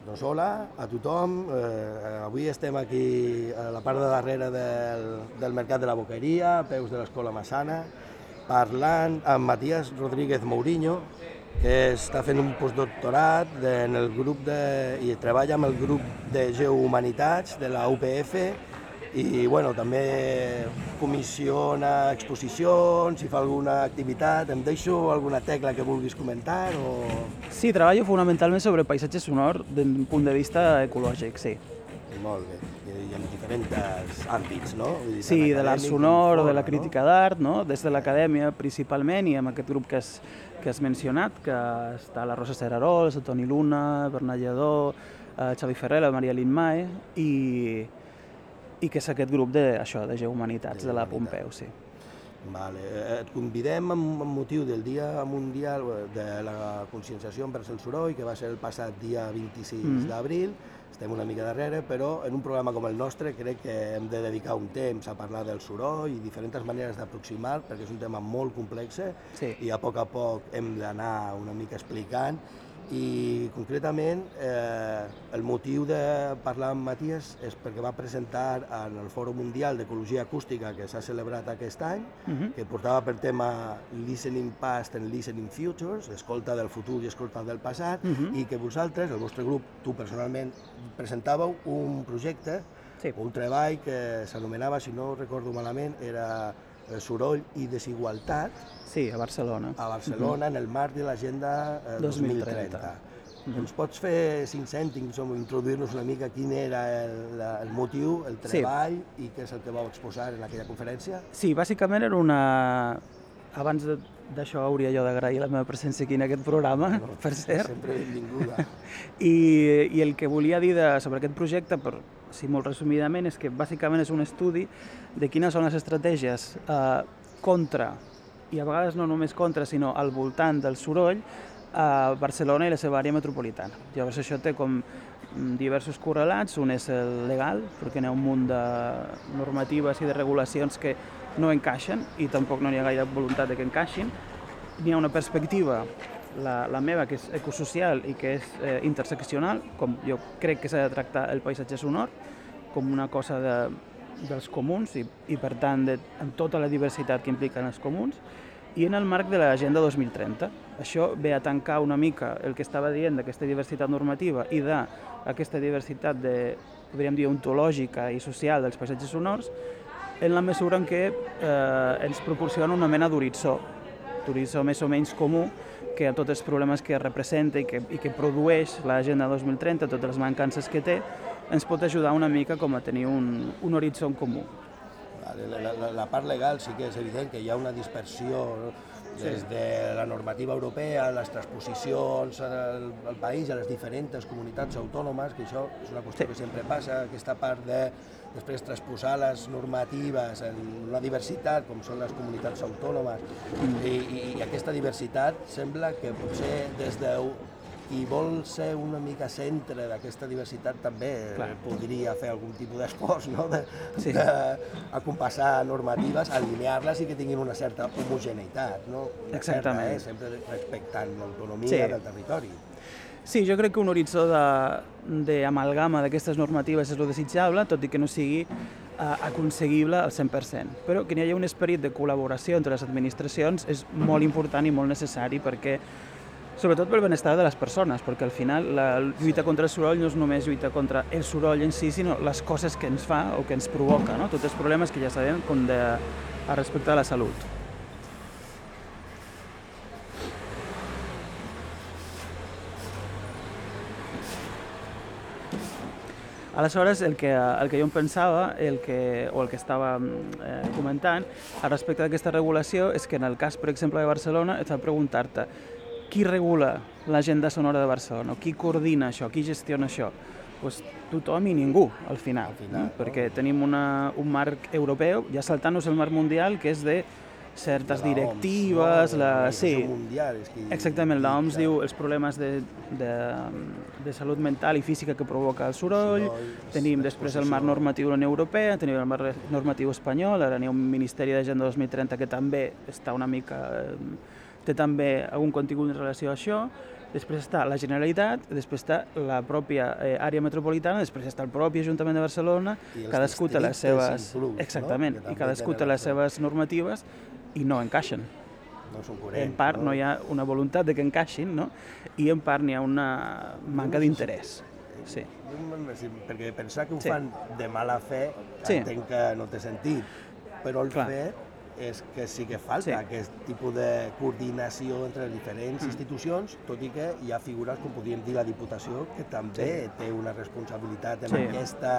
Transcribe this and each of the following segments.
Doncs hola a tothom. Avui estem aquí a la part de darrere del Mercat de la Boqueria, a peus de l'Escola Massana, parlant amb Matías Rodríguez Mourinho, que està fent un postdoctorat en el grup i treballa amb el grup de Geohumanitats de la UPF i bueno, també comissiona exposicions i fa alguna activitat. Em deixo alguna tecla que vulguis comentar? Sí, treballo fonamentalment sobre paisatge sonor des d'un punt de vista ecològic, sí. Molt bé, i en diferents àmbits, no? Sí, de l'art sonor o de la crítica d'art, no? Des de l'acadèmia principalment i amb aquest grup que has mencionat, que està la Rosa Serarols, el Toni Luna, Bernat Lledó, Xavi Ferrer, la Maria Linmae i que és aquest grup de Geohumanitats de la Pompeu, sí. Vale. Et convidem amb motiu del Dia Mundial de la Conscienciació envers el Soroll, que va ser el passat dia 26 d'abril. Estem una mica darrere, però en un programa com el nostre crec que hem de dedicar un temps a parlar del soroll i diferents maneres d'aproximar, perquè és un tema molt complex i a poc hem d'anar una mica explicant. I concretament el motiu de parlar amb Matías és perquè va presentar en el Fòrum Mundial d'Ecologia Acústica que s'ha celebrat aquest any, que portava per tema Listening Past and Listening Futures, escolta del futur i escolta del passat, i que vosaltres, el vostre grup, tu personalment, presentàveu un projecte, un treball que s'anomenava, si no recordo malament, era Soroll i desigualtat. Sí, a Barcelona. A Barcelona, en el marc de l'Agenda 2030. Ens pots fer 5 cèntims o introduir-nos una mica quin era el motiu, el treball i què és el que vau exposar en aquella conferència? Sí, bàsicament era una... Abans d'això hauria jo d'agrair la meva presència aquí en aquest programa, per cert. Sempre benvinguda. I el que volia dir sobre aquest projecte, si molt resumidament, és que bàsicament és un estudi de quines són les estratègies contra, i a vegades no només contra, sinó al voltant del soroll, a Barcelona i la seva àrea metropolitana. Llavors això té com diversos correlats, un és el legal, perquè hi ha un munt de normatives i de regulacions que no encaixen i tampoc no hi ha gaire voluntat de que encaixin. N'hi ha una perspectiva, la meva, que és ecosocial i que és interseccional, com jo crec que s'ha de tractar el paisatge sonor, com una cosa dels comuns i per tant amb tota la diversitat que impliquen els comuns, i en el marc de l'Agenda 2030. Això ve a tancar una mica el que estava dient d'aquesta diversitat normativa i d'aquesta diversitat, podríem dir, ontològica i social dels paisatges sonors, en la mesura en què ens proporciona una mena d'horitzó més o menys comú, que a tots els problemes que representa i que produeix l'Agenda 2030, totes les mancances que té, ens pot ajudar una mica com a tenir un horitzó en comú. La part legal sí que és evident que hi ha una dispersió des de la normativa europea, les transposicions al país, a les diferents comunitats autònomes, que això és una qüestió que sempre passa, aquesta part de després transposar les normatives en una diversitat, com són les comunitats autònomes, i aquesta diversitat sembla que potser des de qui vol ser una mica centre d'aquesta diversitat també podria fer algun tipus d'esforç, no? D'acompassar normatives, alinear-les i que tinguin una certa homogeneïtat, no? Exactament. Sempre respectant l'autonomia del territori. Sí, jo crec que un horitzó d'amalgama d'aquestes normatives és el desitjable, tot i que no sigui aconseguible al 100%. Però que hi hagi un esperit de col·laboració entre les administracions és molt important i molt necessari perquè sobretot pel benestar de les persones, perquè al final la lluita contra el soroll no és només lluita contra el soroll en si, sinó les coses que ens fa o que ens provoca, no? Tots els problemes que ja sabem com respecte a la salut. Aleshores, el que jo em pensava, o el que estava comentant, respecte d'aquesta regulació, és que en el cas, per exemple, de Barcelona, et fa preguntar-te qui regula l'agenda sonora de Barcelona, qui coordina això, qui gestiona això? Doncs tothom i ningú, al final, perquè tenim un marc europeu, ja saltant-nos el marc mundial, que és de certes directives, exactament, l'OMS diu els problemes de salut mental i física que provoca el soroll, tenim després el marc normatiu de la Unió Europea, tenim el marc normatiu espanyol, ara n'hi ha un Ministeri d'Agenda 2030 que també està una mica té també algun contingut en relació a això, després està la Generalitat, després està la pròpia àrea metropolitana, després està el propi Ajuntament de Barcelona, cadascú té les seves... Exactament, i cadascú té les seves normatives i no encaixen. No són coherents. En part no hi ha una voluntat de que encaixin, no? I en part n'hi ha una manca d'interès. Sí. Perquè pensar que ho fan de mala fe, entenc que no té sentit, però el fet és que sí que falta aquest tipus de coordinació entre les diferents institucions, tot i que hi ha figures, com podríem dir la Diputació, que també té una responsabilitat en aquesta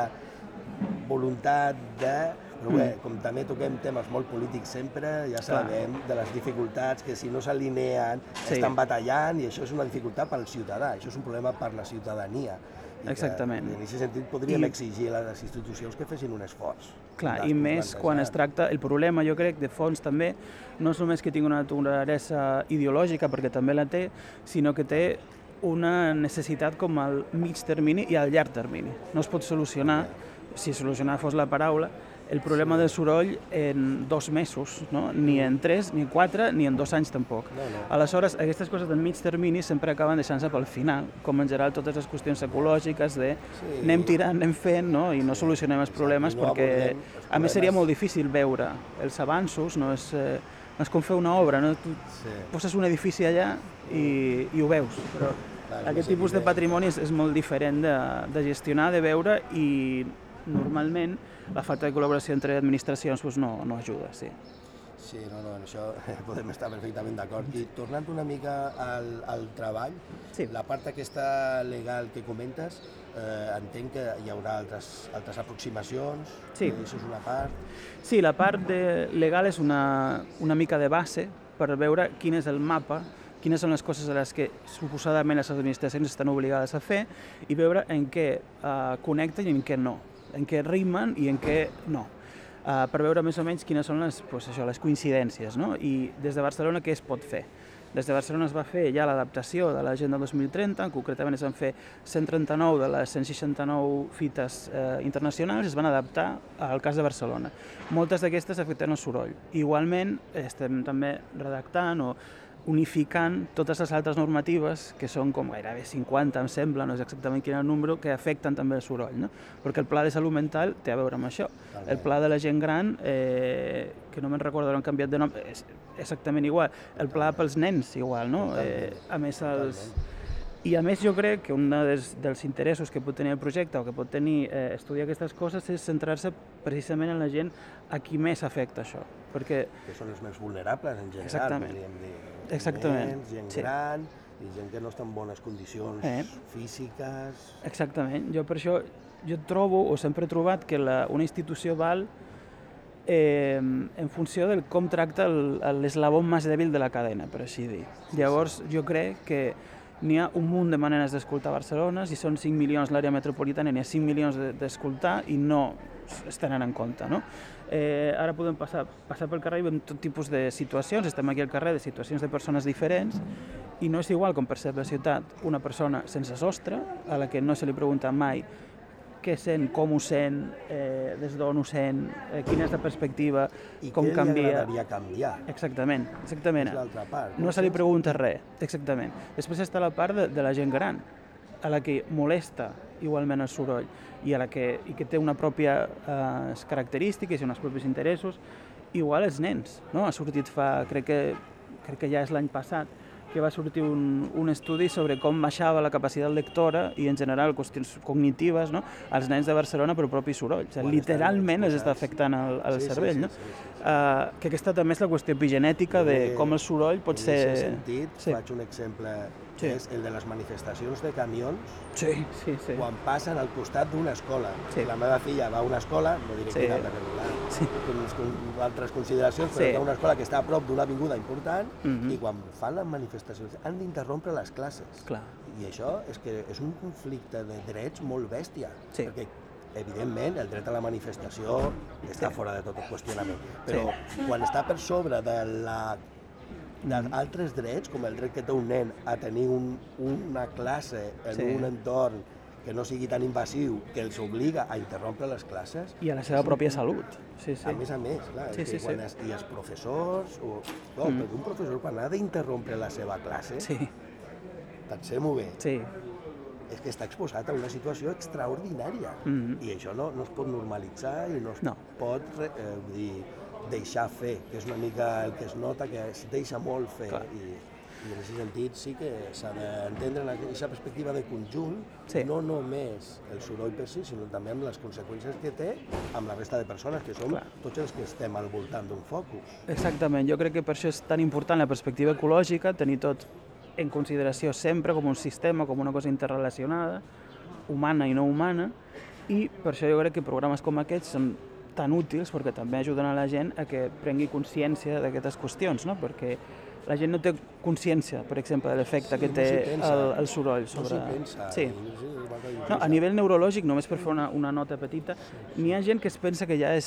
voluntat de... Però bé, com també toquem temes molt polítics sempre, ja sabem de les dificultats que si no s'alineen estan batallant, i això és una dificultat pel ciutadà, això és un problema per la ciutadania. Exactament. I en aquest sentit podríem exigir a les institucions que fessin un esforç. Clar, i més quan es tracta... El problema, jo crec, de fons també, no és només que tingui una naturalesa ideològica, perquè també la té, sinó que té una necessitat com al mig termini i al llarg termini. No es pot solucionar, si solucionar fos la paraula, el problema del soroll en 2 mesos, no? Ni en 3, ni en 4, ni en 2 anys tampoc. Aleshores, aquestes coses del mig termini sempre acaben deixant-se pel final, com en general totes les qüestions ecològiques de anem tirant, anem fent, no? I no solucionem els problemes perquè, a més, seria molt difícil veure els avanços, no és com fer una obra, no? Tu poses un edifici allà i ho veus, però aquest tipus de patrimoni és molt diferent de gestionar, de veure, i normalment la falta de col·laboració entre administracions no ajuda, sí. Sí, en això podem estar perfectament d'acord. I tornant una mica al treball, la part aquesta legal que comentes, entenc que hi haurà altres aproximacions, això és una part... Sí, la part legal és una mica de base per veure quin és el mapa, quines són les coses a les que suposadament les administracions estan obligades a fer i veure en què connecten i en què no, en què rimen i en què no, per veure més o menys quines són les coincidències, no? I des de Barcelona què es pot fer? Des de Barcelona es va fer ja l'adaptació de l'Agenda 2030, concretament es van fer 139 de les 169 fites internacionals, es van adaptar al cas de Barcelona. Moltes d'aquestes afecten el soroll. Igualment estem també redactant o unificant totes les altres normatives, que són com gairebé 50, em sembla, no és exactament quin és el número, que afecten també el soroll, no? Perquè el Pla de Salut Mental té a veure amb això. El Pla de la gent gran, que no me'n recordo, han canviat de nom, és exactament igual. El Pla pels nens, igual, no? A més, I a més jo crec que un dels interessos que pot tenir el projecte o que pot tenir estudiar aquestes coses és centrar-se precisament en la gent a qui més afecta això. Perquè... Que són els més vulnerables en general, exactament. Podríem dir. Exactament. Nens, gent gran i gent que no està en bones condicions físiques... Exactament. Jo per això trobo, o sempre he trobat, que una institució val en funció de com tracta l'eslabó més dèbil de la cadena, per així dir. Llavors jo crec que n'hi ha un munt de maneres d'escoltar a Barcelona, si són 5 milions l'àrea metropolitana n'hi ha 5 milions d'escoltar i no es tenen en compte, no? Ara podem passar pel carrer i veiem tot tipus de situacions, estem aquí al carrer de situacions de persones diferents i no és igual com percep la ciutat una persona sense sostre, a la que no se li pregunta mai què sent, com ho sent, des d'on ho sent, quina és la perspectiva, com canvia... I què li agradaria canviar. Exactament. És l'altra part. No se li pregunta res, exactament. Després està la part de la gent gran, a la que molesta igualment el soroll i que té una pròpia característiques i uns propis interessos. Igual els nens, no? Ha sortit crec que ja és l'any passat, que va sortir un estudi sobre com baixava la capacitat lectora i en general qüestions cognitives, no? Als nens de Barcelona per propi soroll. Literalment els està afectant el cervell. Que aquesta també és la qüestió epigenètica de com el soroll pot ser... En aquest sentit, faig un exemple, que és el de les manifestacions de camions quan passen al costat d'una escola. La meva filla va a una escola, no diré quina, perquè amb altres consideracions, però és una escola que està a prop d'una avinguda important i quan fan les manifestacions han d'interrompre les classes. I això és un conflicte de drets molt bèstia, perquè evidentment el dret a la manifestació està fora de tot qüestionament, però quan està per sobre d'altres drets, com el dret que té un nen a tenir una classe en un entorn que no sigui tan invasiu, que els obliga a interrompre les classes... I a la seva pròpia salut. A més, clar, i els professors... Perquè un professor, quan ha d'interrompre la seva classe, pensem-ho bé, Sí. és que està exposat a una situació extraordinària i això no es pot normalitzar i no es pot vull dir, deixar fer, que és una mica el que es nota, que es deixa molt fer i en aquest sentit sí que s'ha d'entendre aquesta perspectiva de conjunt, no només el soroll per si, sinó també amb les conseqüències que té amb la resta de persones, que som tots els que estem al voltant d'un focus. Exactament, jo crec que per això és tan important la perspectiva ecològica, tenir tot en consideració sempre com un sistema, com una cosa interrelacionada, humana i no humana, i per això jo crec que programes com aquests són tan útils perquè també ajuden a la gent a que prengui consciència d'aquestes qüestions, no? Perquè la gent no té consciència, per exemple, de l'efecte que té el soroll sobre... No s'hi pensa. Sí. No, a nivell neurològic, només per fer una nota petita, n'hi ha gent que es pensa que ja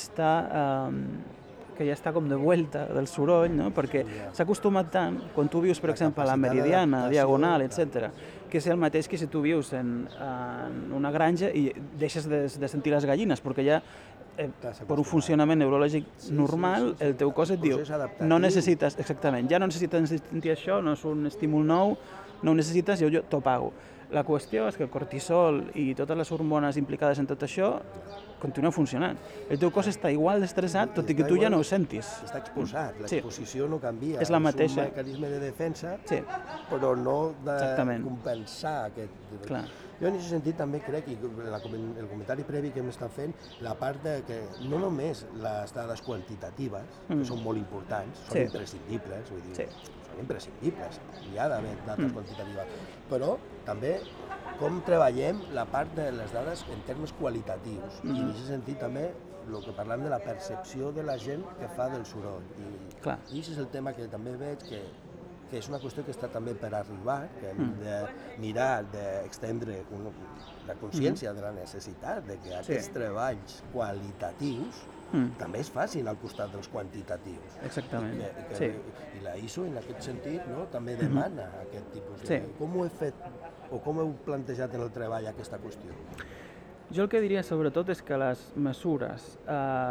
està com de vuelta del soroll, no? Perquè s'ha acostumat tant, quan tu vius, per exemple, a la Meridiana, Diagonal, etc., que és el mateix que si tu vius en una granja i deixes de sentir les gallines, perquè ja per un funcionament neurològic normal, el teu cos et diu no necessites, exactament, ja no necessites sentir això, no és un estímul nou, no ho necessites, jo t'ho pago. La qüestió és que el cortisol i totes les hormones implicades en tot això continuen funcionant. El teu cos està igual d'estressat, tot i que tu ja no ho sentis. Està exposat, l'exposició no canvia. És la mateixa. És un mecanisme de defensa, però no de compensar aquest... Jo en aquest sentit també crec, i el comentari previ que hem estat fent, la part de que no només les dades quantitatives, que són molt importants, són imprescindibles, vull dir, són imprescindibles, hi ha d'haver dades quantitatives, però també com treballem la part de les dades en termes qualitatius, i en aquest sentit també el que parlem de la percepció de la gent que fa del soroll. I aquest és el tema que també veig que és una qüestió que està també per arribar, que hem de mirar d'extendre la consciència de la necessitat de que aquests treballs qualitatius també es facin al costat dels quantitatius. Exactament. I la ISO, en aquest sentit, també demana aquest tipus de... Com ho he fet o com heu plantejat en el treball aquesta qüestió? Jo el que diria sobretot és que les mesures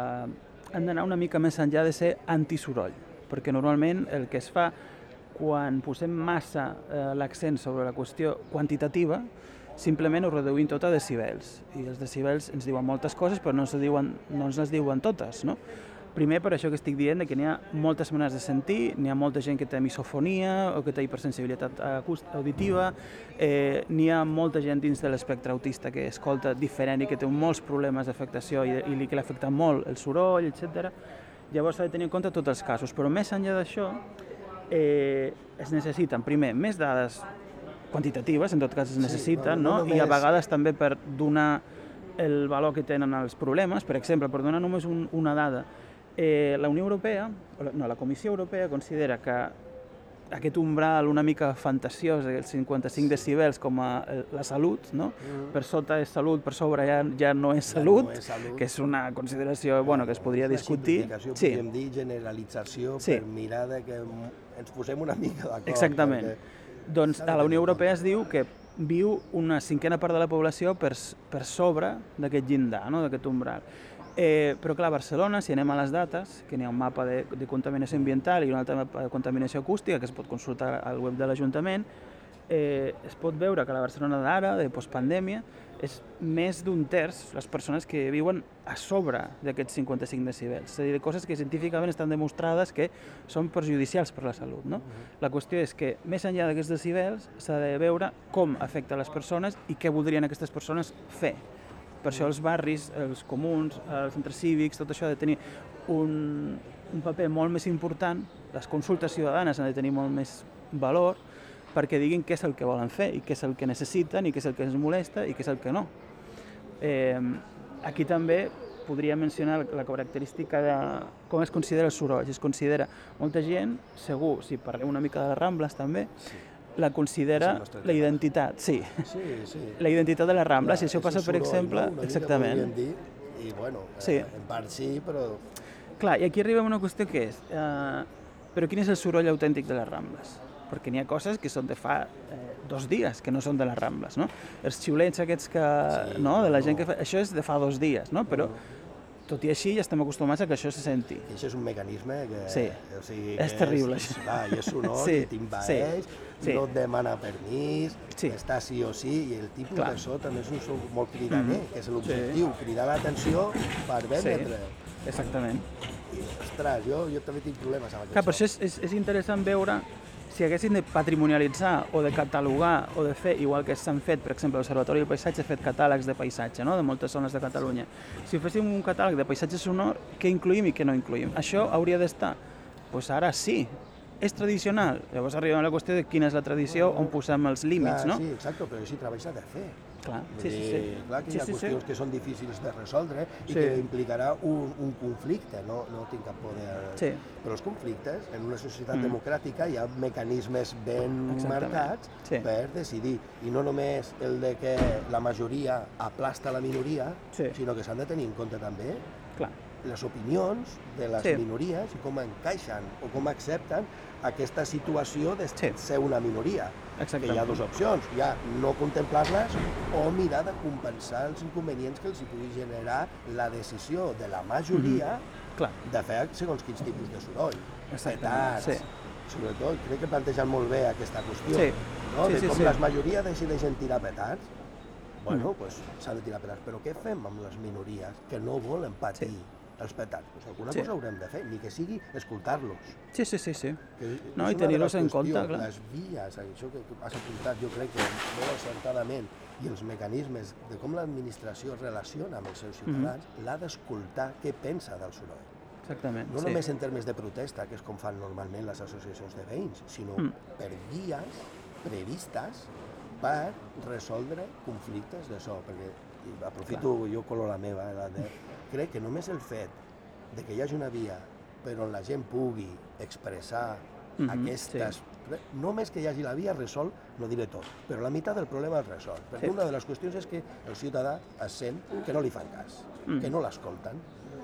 han d'anar una mica més enllà de ser antisoroll, perquè normalment el que es fa quan posem massa l'accent sobre la qüestió quantitativa, simplement ho reduïm tot a decibels. I els decibels ens diuen moltes coses, però no ens les diuen totes, no? Primer, per això que estic dient, que n'hi ha moltes maneres de sentir, n'hi ha molta gent que té misofonia o que té hipersensibilitat auditiva, n'hi ha molta gent dins de l'espectre autista que escolta diferent i que té molts problemes d'afectació i que l'afecta molt el soroll, etc. Llavors s'ha de tenir en compte tots els casos, però més enllà d'això, es necessiten, primer, més dades quantitatives, en tot cas es necessiten, i a vegades també per donar el valor que tenen els problemes. Per exemple, per donar només una dada, la Comissió Europea considera que aquest umbral una mica fantasiós dels 55 decibels com a la salut, no? Per sota és salut, per sobre ja no és salut, que és una consideració que es podria discutir. Podríem dir generalització per mirar que ens posem una mica d'acord. Exactament. Doncs a la Unió Europea es diu que viu una cinquena part de la població per sobre d'aquest llindar, d'aquest umbral. Però clar, a Barcelona, si anem a les dates, que n'hi ha un mapa de contaminació ambiental i un altre mapa de contaminació acústica que es pot consultar al web de l'Ajuntament, es pot veure que la Barcelona d'ara, de postpandèmia, és més d'un terç les persones que viuen a sobre d'aquests 55 decibels. És a dir, coses que científicament estan demostrades que són perjudicials per la salut, no? La qüestió és que, més enllà d'aquests decibels, s'ha de veure com afecta les persones i què voldrien aquestes persones fer. Per això els barris, els comuns, els centres cívics, tot això ha de tenir un paper molt més important, les consultes ciutadanes han de tenir molt més valor, perquè diguin què és el que volen fer i què és el que necessiten i què és el que ens molesta i què és el que no. Aquí també podria mencionar la característica de com es considera el soroll. Es considera molta gent, segur, si parlem una mica de les Rambles també, la considera la identitat, la identitat de les Rambles, i això passa, per exemple... Exactament. I bueno, en part sí, però... Clar, i aquí arribem a una qüestió que és, però quin és el soroll autèntic de les Rambles? Perquè n'hi ha coses que són de fa 2 dies, que no són de les Rambles, no? Els xiulets aquests que, no?, de la gent que fa... Això és de fa 2 dies, no? Però tot i així ja estem acostumats a que això se senti. I això és un mecanisme que... Sí, o sigui, és terrible, això. I és sonor, Sí, i t'invaeix, sí. no et demana permís, Sí. està sí o sí, i el tipus Clar. de so també és un so molt cridaner, que és l'objectiu, cridar l'atenció per vendre. Exactament. I, ostres, jo també tinc problemes amb Clar, per aquest això és interessant veure si haguessin de patrimonialitzar o de catalogar o de fer, igual que s'han fet, per exemple, l'Observatori del Paisatge ha fet catàlegs de paisatge, no?, de moltes zones de Catalunya. Si féssim un catàleg de paisatge sonor, què incluïm i què no incluïm? Això hauria d'estar? Doncs ara sí. És tradicional? Llavors arribem a la qüestió de quina és la tradició, on posem els límits, no? Sí, exacte, però així treball s'ha de fer. Clar, Vull dir, clar que hi ha qüestions que són difícils de resoldre i que implicarà un conflicte, no tinc cap por de... Sí. Però els conflictes, en una societat democràtica, hi ha mecanismes ben marcats per decidir, i no només el de que la majoria aplasta la minoria, sinó que s'han de tenir en compte també les opinions de les minories i com encaixen o com accepten aquesta situació de ser una minoria. Que hi ha dues opcions, ja no contemplar-les o mirar de compensar els inconvenients que els hi pugui generar la decisió de la majoria de fer segons quins tipus de soroll. Petards, sobretot, crec que plantegen molt bé aquesta qüestió, de com la majoria decideixen tirar petards. Bueno, doncs s'han de tirar petards, però què fem amb les minories que no volen patir els petards? Doncs alguna cosa haurem de fer, ni que sigui escoltar-los. Sí. No, i tenir-los en compte, clar. Les vies, això que has apuntat, jo crec que molt encertadament, i els mecanismes de com l'administració es relaciona amb els seus ciutadans, l'ha d'escoltar què pensa del soroll. Exactament, no només en termes de protesta, que és com fan normalment les associacions de veïns, sinó per vies previstes per resoldre conflictes de so, perquè aprofito, jo colo la meva, crec que només el fet de que hi hagi una via però on la gent pugui expressar aquestes... Només que hi hagi la via resol, no diré tot, però la meitat del problema es resol, perquè una de les qüestions és que el ciutadà es sent que no li fan cas, que no l'escolten.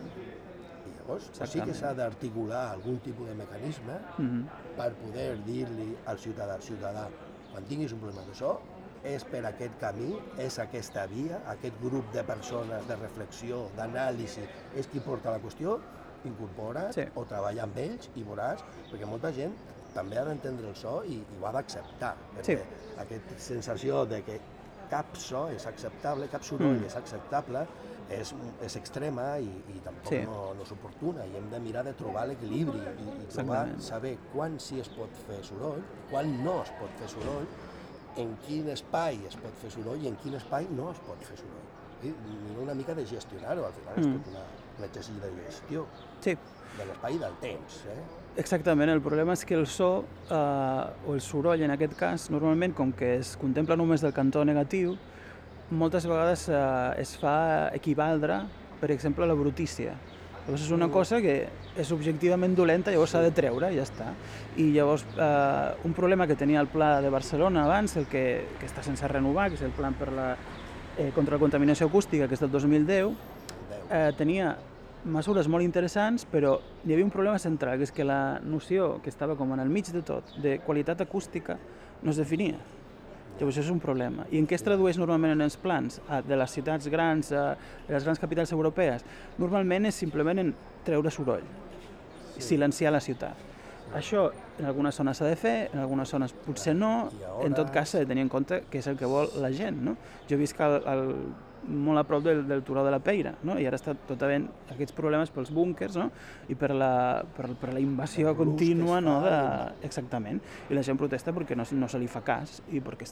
I llavors sí que s'ha d'articular algun tipus de mecanisme per poder dir-li al ciutadà, quan tinguis un problema d'això, és per aquest camí, és aquesta via, aquest grup de persones de reflexió, d'anàlisi, és qui porta la qüestió, incorpora't o treballa amb ells i veuràs, perquè molta gent també ha d'entendre el so i ho ha d'acceptar, perquè aquesta sensació de que cap so és acceptable, cap soroll és acceptable, és extrema i tampoc no és oportuna, i hem de mirar de trobar l'equilibri i trobar, saber quan sí es pot fer soroll, quan no es pot fer soroll, en quin espai es pot fer soroll i en quin espai no es pot fer soroll. I una mica de gestionar-ho, al final és tot un exercici de gestió de l'espai i del temps. Exactament, el problema és que el so o el soroll en aquest cas, normalment com que es contempla només del cantó negatiu, moltes vegades es fa equivaldre, per exemple, la brutícia. Llavors és una cosa que és objectivament dolenta, llavors s'ha de treure i ja està. I llavors un problema que tenia el Pla de Barcelona abans, el que està sense renovar, que és el Pla contra la contaminació acústica, que és del 2010, tenia mesures molt interessants, però hi havia un problema central, que és que la noció que estava com en el mig de tot, de qualitat acústica, no es definia. Llavors això és un problema. I en què es tradueix normalment en els plans de les ciutats grans, de les grans capitals europees? Normalment és simplement en treure soroll, silenciar la ciutat. Això en algunes zones s'ha de fer, en algunes zones potser no, en tot cas s'ha de tenir en compte què és el que vol la gent, no? Jo visc molt a prop del Turó de la Peira, no? I ara està tot havent aquests problemes pels búnkers, no? I per la invasió contínua, no? Exactament. I la gent protesta perquè no se li fa cas i perquè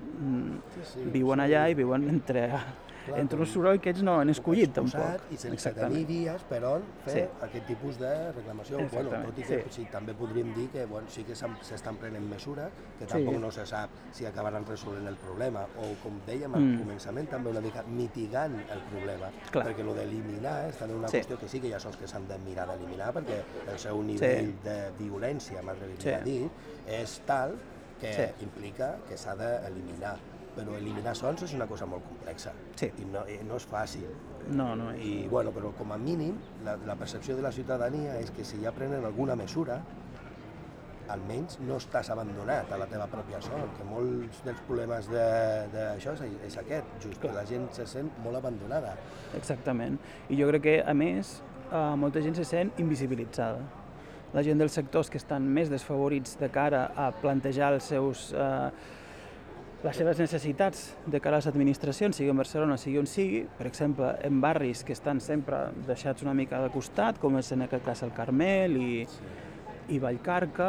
viuen allà i viuen entre un soroll que ells no han escollit, tampoc. I sense tenir vies per on fer aquest tipus de reclamació. Tot i que també podríem dir que sí que s'estan prenent mesures, que tampoc no se sap si acabaran resolent el problema, o com dèiem al començament, també una mica mitigant el problema, perquè el d'eliminar és també una qüestió que sí que hi ha sons que s'han de mirar d'eliminar, perquè el seu nivell de violència, m'atreviria a dir, és tal que implica que s'ha d'eliminar. Però eliminar sons és una cosa molt complexa i no és fàcil. No és. Però com a mínim la percepció de la ciutadania és que si ja prenen alguna mesura almenys no estàs abandonat a la teva pròpia son, que molts dels problemes d'això és aquest, just que la gent se sent molt abandonada. Exactament. I jo crec que, a més, molta gent se sent invisibilitzada. La gent dels sectors que estan més desfavorits de cara a plantejar les seves necessitats de cara a les administracions, sigui en Barcelona, sigui on sigui, per exemple, en barris que estan sempre deixats una mica de costat, com és en aquest cas el Carmel i Vallcarca,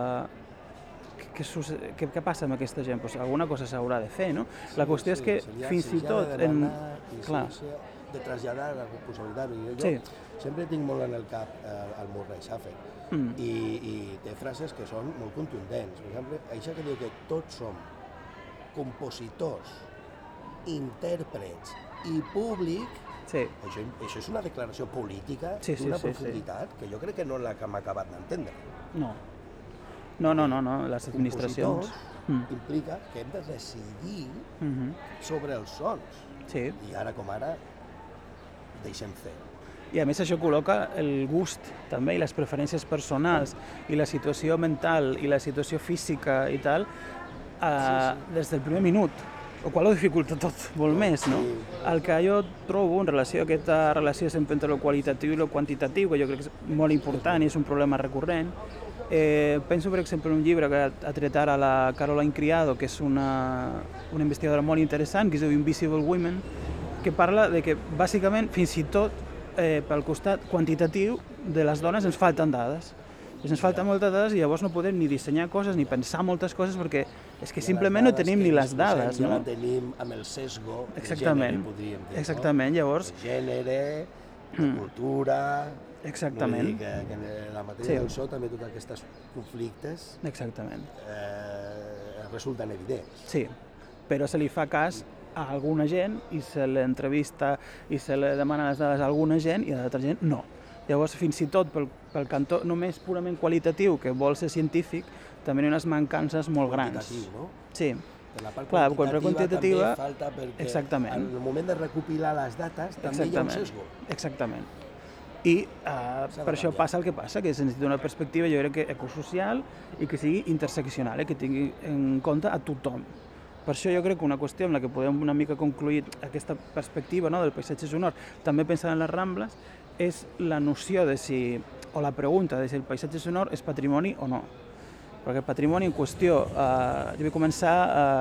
què passa amb aquesta gent? Pues alguna cosa s'haurà de fer, no? La qüestió és que fins i tot... de traslladar la responsabilitat. Jo sempre tinc molt en el cap el Murray Schafer i té frases que són molt contundents. Per exemple, això que diu que tots som compositors, intèrprets i públic, això és una declaració política d'una profunditat que jo crec que no és la que hem acabat d'entendre. No, les administracions... Implica que hem de decidir sobre els sons. I ara com ara deixem fer. I a més això col·loca el gust també i les preferències personals i la situació mental i la situació física i tal des del primer minut, el qual ho dificulta tot molt més, no? El que jo trobo en relació a aquesta relació sempre entre el qualitatiu i el quantitatiu, que jo crec que és molt important i és un problema recurrent, penso, per exemple, en un llibre que ha tret ara la Caroline Criado, que és una investigadora molt interessant, que es diu Invisible Women, que parla de que, bàsicament, fins i tot pel costat quantitatiu de les dones ens falten dades. Ens falten moltes dades i llavors no podem ni dissenyar coses ni pensar moltes coses perquè és que simplement no tenim ni les dades, no? Ja la tenim amb el sesgo de gènere, podríem dir. Exactament, llavors... De gènere, de cultura... Exactament. Vull dir que en la matèria del so també tots aquests conflictes resulten evidents. Sí, però se li fa cas a alguna gent i se l'entrevista i se li demana les dades a alguna gent i a l'altra gent no. Llavors, fins i tot pel cantó només purament qualitatiu, que vol ser científic, també hi ha unes mancances molt grans. Quantitatiu, no? Sí. La part quantitativa també falta perquè en el moment de recopilar les dates també hi ha un sesgo. Exactament. I per això passa el que passa, que es necessita una perspectiva, jo crec que ecosocial i que sigui interseccional, que tingui en compte a tothom. Per això jo crec que una qüestió en la que podem una mica concluir aquesta perspectiva del paisatge sonor, també pensant en les Rambles, és la noció de si, o la pregunta de si el paisatge sonor és patrimoni o no. Perquè el patrimoni en qüestió, jo vaig començar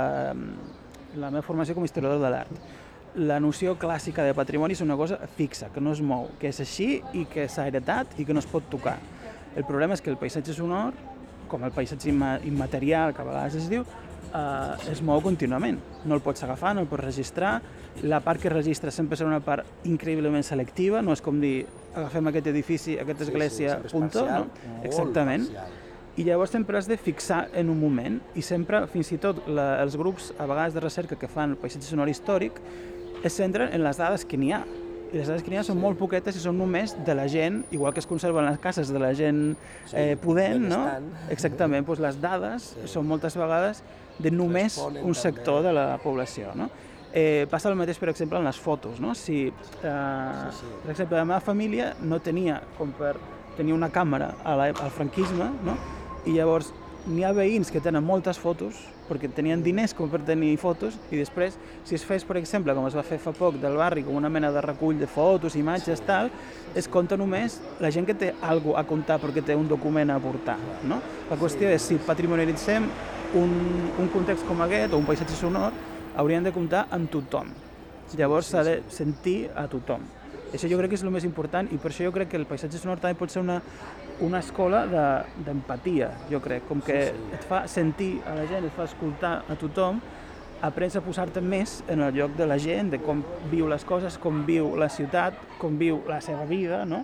la meva formació com a historiador de l'art. La noció clàssica de patrimoni és una cosa fixa, que no es mou, que és així i que s'ha heretat i que no es pot tocar. El problema és que el paisatge sonor, com el paisatge immaterial, que a vegades es diu, es mou contínuament. No el pots agafar, no el pots registrar. La part que registra sempre serà una part increïblement selectiva, no és com dir agafem aquest edifici, aquesta església, punto, no? Exactament. I llavors sempre has de fixar en un moment i sempre, fins i tot els grups a vegades de recerca que fan el paisatge sonor històric es centren en les dades que n'hi ha. I les dades que n'hi ha són molt poquetes i són només de la gent, igual que es conserven les cases de la gent pudent, no? Exactament, doncs les dades són moltes vegades de només un sector de la població, no? Passa el mateix, per exemple, en les fotos, no? Si, per exemple, la meva família no tenia com per tenir una càmera al franquisme, no? I llavors n'hi ha veïns que tenen moltes fotos perquè tenien diners com per tenir fotos i després, si es fes, per exemple, com es va fer fa poc del barri, com una mena de recull de fotos, imatges, tal, es compta només la gent que té alguna cosa a comptar perquè té un document a aportar, no? La qüestió és si patrimonialitzem un context com aquest o un paisatge sonor, haurien de comptar amb tothom. Llavors s'ha de sentir a tothom. Això jo crec que és el més important i per això jo crec que el paisatge sonor també pot ser una escola d'empatia, jo crec, com que et fa sentir a la gent, et fa escoltar a tothom, aprens a posar-te més en el lloc de la gent, de com viu les coses, com viu la ciutat, com viu la seva vida, no?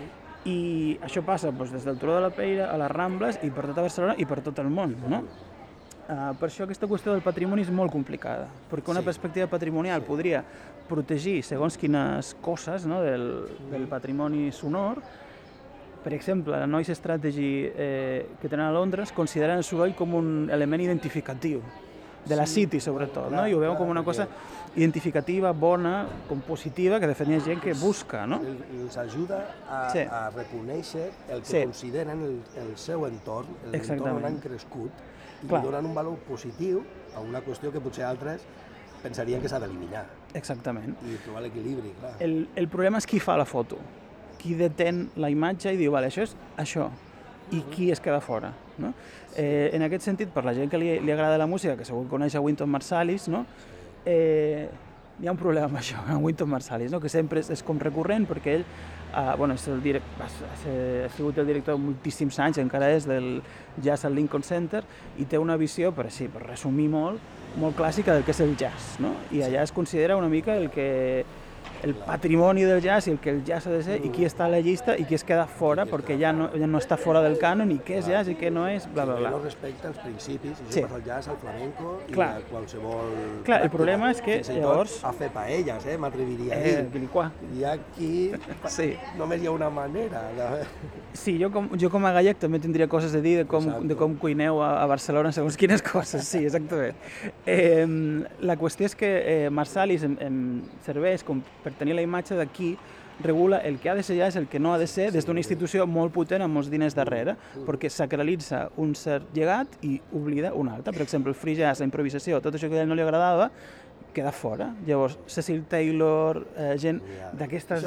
I això passa des del Turó de la Peira a les Rambles i per tota Barcelona i per tot el món, no? Per això aquesta qüestió del patrimoni és molt complicada, perquè una perspectiva patrimonial podria protegir segons quines coses del patrimoni sonor. Per exemple, la Noise Strategy que tenen a Londres consideren el soroll com un element identificatiu. de la City sobretot, no? I ho veuen com una cosa identificativa, bona, com positiva, que de fet hi ha gent que busca, no? Els ajuda a reconèixer el que consideren el seu entorn, l'entorn on han crescut, i li donen un valor positiu a una qüestió que potser altres pensarien que s'ha d'eliminar. Exactament. I trobar l'equilibri, clar. El problema és qui fa la foto, qui detén la imatge i diu, vale, això és això, i qui es queda fora, no? En aquest sentit, per la gent que li agrada la música, que segur que coneix a Wynton Marsalis, no? Hi ha un problema amb això, amb Wynton Marsalis, no? Que sempre és com recurrent, perquè ell ha sigut el director moltíssims anys, encara és del jazz al Lincoln Center, i té una visió, per resumir molt clàssica del que és el jazz, no? I allà es considera una mica el patrimoni del jazz i el que el jazz ha de ser, i qui està a la llista i qui es queda fora, perquè ja no està fora del cànon, i què és jazz i què no és, bla, bla, bla. No respecta els principis, i això passa al jazz, al flamenco i a qualsevol... Clar, el problema és que llavors... A fer paelles, m'atreviria a dir. I aquí només hi ha una manera. Sí, jo com a gallec també tindria coses a dir de com cuineu a Barcelona segons quines coses, sí, exactament. La qüestió és que Marsalis em serveix com per tenir la imatge d'aquí, regula el que ha de ser jazz, el que no ha de ser, des d'una institució molt potent amb molts diners darrere, perquè sacralitza un cert llegat i oblida un altre. Per exemple, el free jazz, la improvisació, tot això que a ell no li agradava, queda fora. Llavors, Cecil Taylor, gent d'aquesta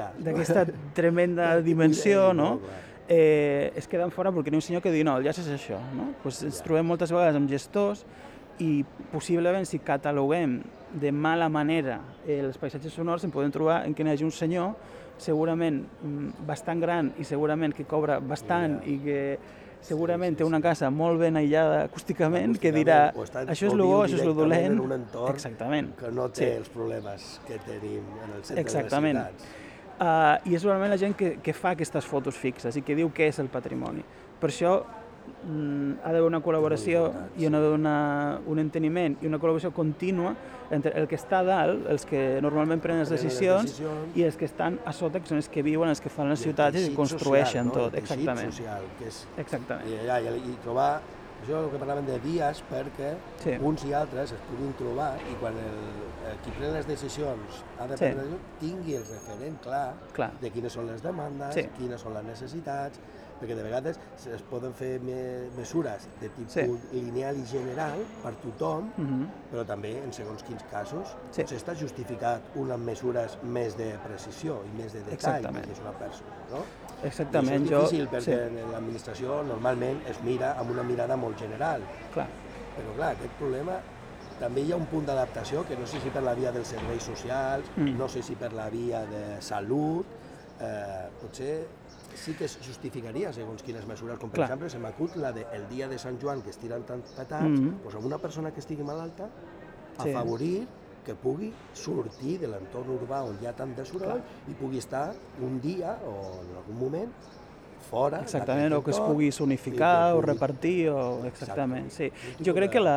tremenda dimensió, no? Es queden fora perquè n'hi ha un senyor que diu, no, el jazz és això, no? Ens trobem moltes vegades amb gestors i possiblement si cataloguem de mala manera els paisatges sonors en podem trobar en què hi hagi un senyor segurament bastant gran i segurament que cobra bastant i que segurament té una casa molt ben aïllada acústicament que dirà això és el bo, això és el dolent. En un entorn que no té els problemes que tenim en el centre de les ciutats. I és normalment la gent que fa aquestes fotos fixes i que diu què és el patrimoni. Per això ha d'haver una col·laboració i ha d'haver un enteniment i una col·laboració contínua entre el que està a dalt, els que normalment prenen les decisions, i els que estan a sota, que són els que viuen, els que fan les ciutats i construeixen tot. Exactament. I trobar, això el que parlaven de dies, perquè uns i altres es puguin trobar i quan qui pren les decisions ha de prendre tingui el referent clar de quines són les demandes, quines són les necessitats, perquè de vegades es poden fer mesures de tipus lineal i general per tothom, però també en segons quins casos potser està justificat unes mesures més de precisió i més de detall que és una persona, no? Exactament. I això és difícil perquè l'administració normalment es mira amb una mirada molt general. Però clar, aquest problema també hi ha un punt d'adaptació que no sé si per la via dels serveis socials, no sé si per la via de salut, potser sí que es justificaria segons quines mesures, com per exemple se m'acut la del dia de Sant Joan que es tiren tants petards, doncs amb una persona que estigui malalta afavorir que pugui sortir de l'entorn urbà on hi ha tant de soroll i pugui estar un dia o en algun moment fora. Exactament, o que es pugui sonificar o repartir, exactament, sí. Jo crec que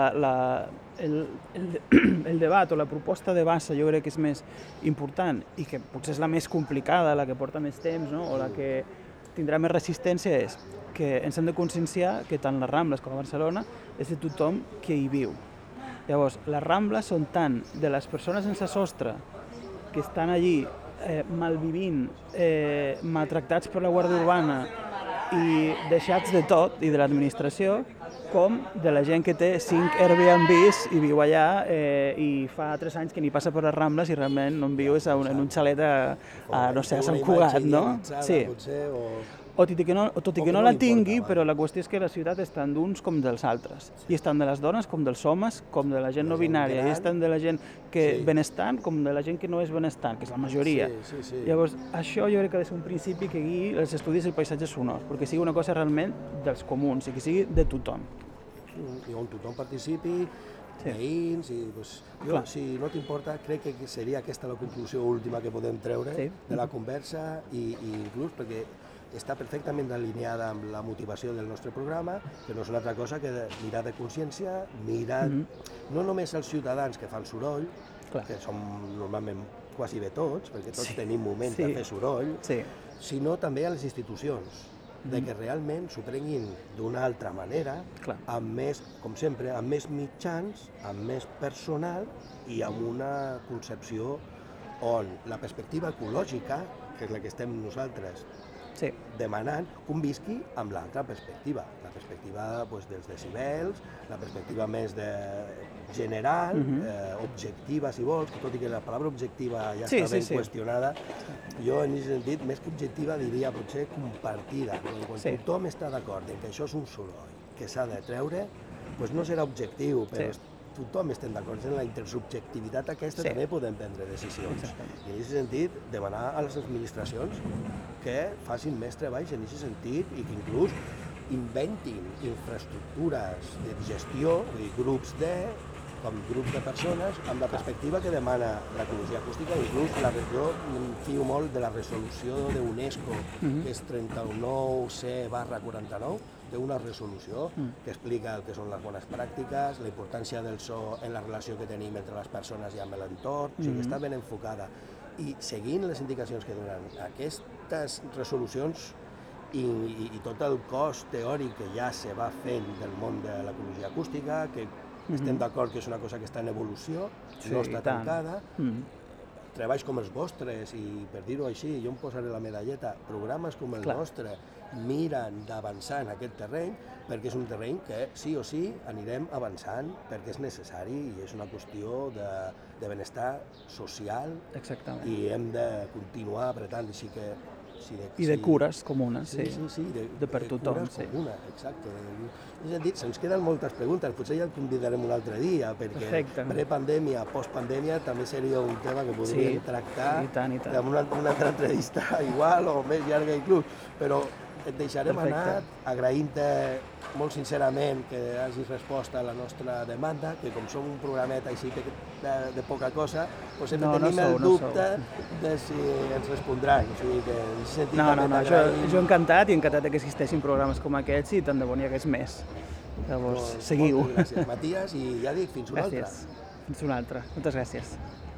el debat o la proposta de base jo crec que és més important i que potser és la més complicada, la que porta més temps, o la que tindrà més resistència, és que ens hem de conscienciar que tant les Rambles com a Barcelona és de tothom que hi viu. Llavors, les Rambles són tant de les persones sense sostre que estan allí malvivint, maltractats per la Guàrdia Urbana i deixats de tot i de l'administració, com de la gent que té 5 Airbnbs i viu allà i fa 3 anys que ni passa per les Rambles i realment no en viu en un xalet no sé, a Sant Cugat, no? Sí. O tot i que no la tingui, però la qüestió és que la ciutat és tant d'uns com dels altres. I és tant de les dones com dels homes, com de la gent no binària, i és tant de la gent que benestant com de la gent que no és benestant, que és la majoria. Llavors, això jo crec que ha de ser un principi que guiï els estudis del paisatge sonor, perquè sigui una cosa realment dels comuns i que sigui de tothom. I on tothom participi, veïns, si no t'importa, crec que seria aquesta la conclusió última que podem treure de la conversa i inclús perquè està perfectament alineada amb la motivació del nostre programa, que no és una altra cosa que mirar de consciència, mirar no només els ciutadans que fan soroll, que som normalment quasi bé tots, perquè tots tenim moments de fer soroll, sinó també a les institucions. de que realment s'ho prenguin d'una altra manera, amb més, com sempre, amb més mitjans, amb més personal i amb una concepció on la perspectiva ecològica, que és la que estem nosaltres demanant, convisqui amb l'altra perspectiva, la perspectiva dels decibels, la perspectiva més general, objectiva, si vols, que tot i que la paraula objectiva ja està ben qüestionada, jo en aquest sentit, més que objectiva, diria potser compartida. Quan tothom està d'acord en que això és un soroll que s'ha de treure, doncs no serà objectiu, però tothom estem d'acord en la intersubjectivitat aquesta, també podem prendre decisions. I en aquest sentit, demanar a les administracions que facin més treballs en aquest sentit i que inclús inventin infraestructures de gestió, grups de persones amb la perspectiva que demana l'ecologia acústica. Inclús jo em fio molt de la resolució d'UNESCO, que és 39C/49, té una resolució que explica el que són les bones pràctiques, la importància del so en la relació que tenim entre les persones i amb l'entorn, o sigui que està ben enfocada. I seguint les indicacions que donen aquestes resolucions i tot el cos teòric que ja se va fent del món de l'ecologia acústica, que estem d'acord que és una cosa que està en evolució, no està tancada, treballs com els vostres, i per dir-ho així, jo em posaré la medalleta, programes com el nostre miren d'avançar en aquest terreny, perquè és un terreny que sí o sí anirem avançant, perquè és necessari i és una qüestió de benestar social i hem de continuar apretant, així que... I de cures comunes, de per tothom. De cures comunes, exacte. És a dir, se'ns queden moltes preguntes, potser ja el convidarem un altre dia, perquè prepandèmia, postpandèmia, també seria un tema que podríem tractar amb una altra entrevista igual o més llarga inclús, però et deixarem anar agraint-te molt sincerament que hagis respost a la nostra demanda, que com som un programet així de poca cosa, doncs sempre tenim el dubte de si ens respondran. No, jo encantat i encantat que existeixin programes com aquests i tant de bo n'hi hagués més. Llavors, seguiu. Moltes gràcies, Matías, i ja dic, fins una altra. Fins una altra. Moltes gràcies.